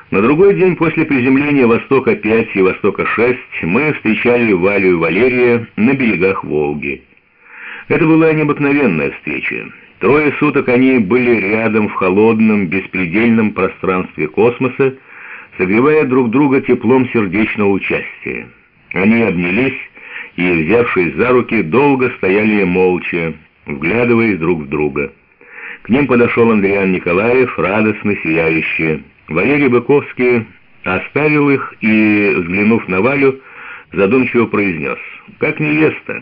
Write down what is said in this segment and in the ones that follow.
На другой день после приземления «Востока-5» и «Востока-6» мы встречали Валю и Валерия на берегах Волги. Это была необыкновенная встреча. 3 суток они были рядом в холодном, беспредельном пространстве космоса, согревая друг друга теплом сердечного участия. Они обнялись и, взявшись за руки, долго стояли молча, вглядываясь друг в друга. К ним подошел Андриан Николаев, радостный, сияющий. Валерий Быковский оставил их и, взглянув на Валю, задумчиво произнес: «Как невеста».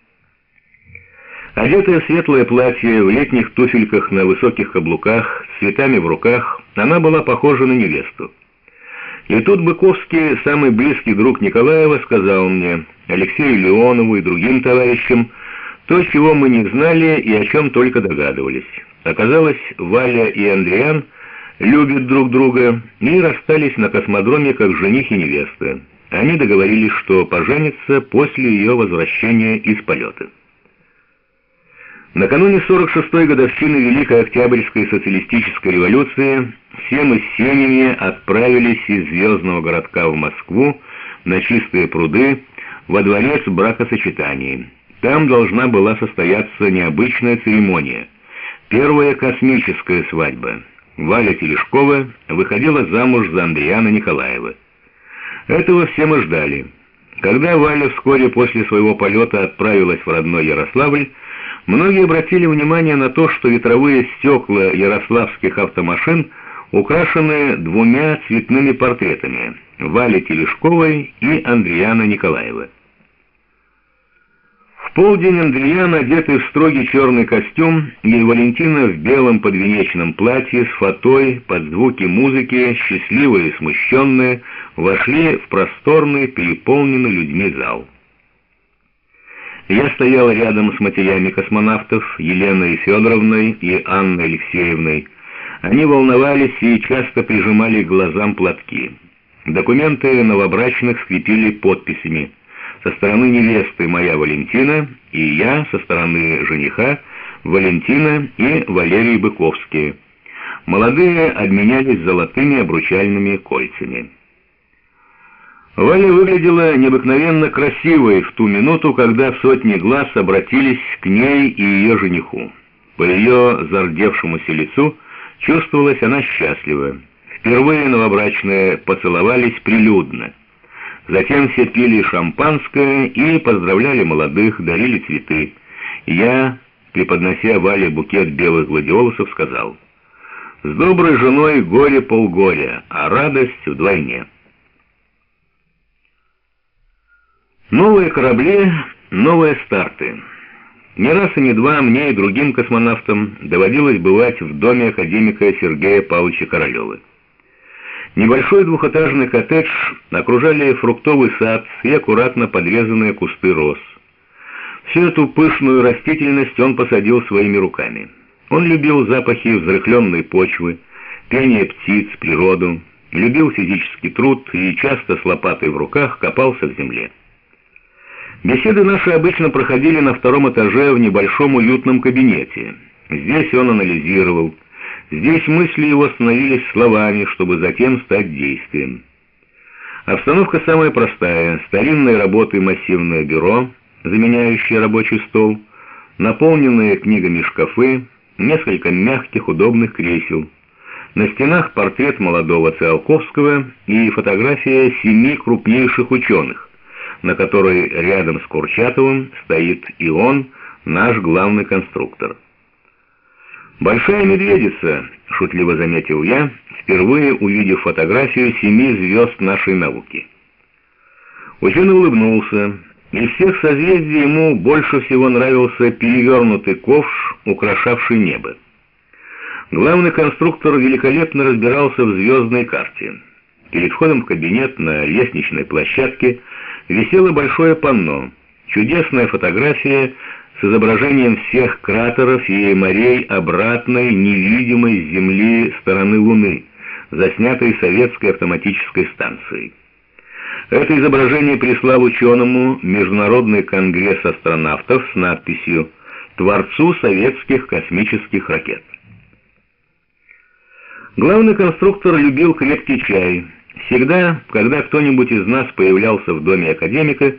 Одетая в светлое платье, в летних туфельках на высоких каблуках, с цветами в руках, она была похожа на невесту. И тут Быковский, самый близкий друг Николаева, сказал мне, Алексею Леонову и другим товарищам, то, чего мы не знали и о чем только догадывались. Оказалось, Валя и Андриан любят друг друга и расстались на космодроме как жених и невеста. Они договорились, что поженятся после ее возвращения из полета. Накануне 46-й годовщины Великой Октябрьской социалистической революции все мы с семьями отправились из звездного городка в Москву на Чистые пруды во дворец бракосочетаний. Там должна была состояться необычная церемония. Первая космическая свадьба. Валя Телешкова выходила замуж за Андриана Николаева. Этого все мы ждали. Когда Валя вскоре после своего полета отправилась в родной Ярославль, многие обратили внимание на то, что ветровые стекла ярославских автомашин украшены 2 цветными портретами – Вали Телешковой и Андриана Николаева. В полдень Андриан, одетый в строгий черный костюм, и Валентина в белом подвенечном платье с фатой под звуки музыки, счастливые и смущенные, вошли в просторный, переполненный людьми зал. Я стоял рядом с матерями космонавтов Еленой Федоровной и Анной Алексеевной. Они волновались и часто прижимали к глазам платки. Документы новобрачных скрепили подписями. Со стороны невесты моя Валентина и я со стороны жениха Валентина и Валерий Быковский. Молодые обменялись золотыми обручальными кольцами. Валя выглядела необыкновенно красивой в ту минуту, когда сотни глаз обратились к ней и ее жениху. По ее зардевшемуся лицу чувствовалась она счастлива. Впервые новобрачные поцеловались прилюдно. Затем все пили шампанское и поздравляли молодых, дарили цветы. Я, преподнося Вале букет белых гладиолусов, сказал: «С доброй женой горе полгоря, а радость вдвойне». Новые корабли, новые старты. Не раз и не два мне и другим космонавтам доводилось бывать в доме академика Сергея Павловича Королева. Небольшой двухэтажный коттедж окружали фруктовый сад и аккуратно подрезанные кусты роз. Всю эту пышную растительность он посадил своими руками. Он любил запахи взрыхленной почвы, пение птиц, природу, любил физический труд и часто с лопатой в руках копался в земле. Беседы наши обычно проходили на 2-м этаже в небольшом уютном кабинете. Здесь он анализировал. Здесь мысли его становились словами, чтобы затем стать действием. Обстановка самая простая. Старинные работы массивное бюро, заменяющее рабочий стол, наполненные книгами шкафы, несколько мягких удобных кресел. На стенах портрет молодого Циолковского и фотография 7 крупнейших ученых, на которой рядом с Курчатовым стоит и он, наш главный конструктор. «Большая медведица», — шутливо заметил я, впервые увидев фотографию 7 звезд нашей науки. Ученый улыбнулся. Из всех созвездий ему больше всего нравился перевернутый ковш, украшавший небо. Главный конструктор великолепно разбирался в звездной карте. Перед входом в кабинет на лестничной площадке висело большое панно, чудесная фотография с изображением всех кратеров и морей обратной, невидимой с Земли стороны Луны, заснятой советской автоматической станцией. Это изображение прислал ученому Международный конгресс астронавтов с надписью «Творцу советских космических ракет». Главный конструктор любил крепкий чай. Всегда, когда кто-нибудь из нас появлялся в доме академика,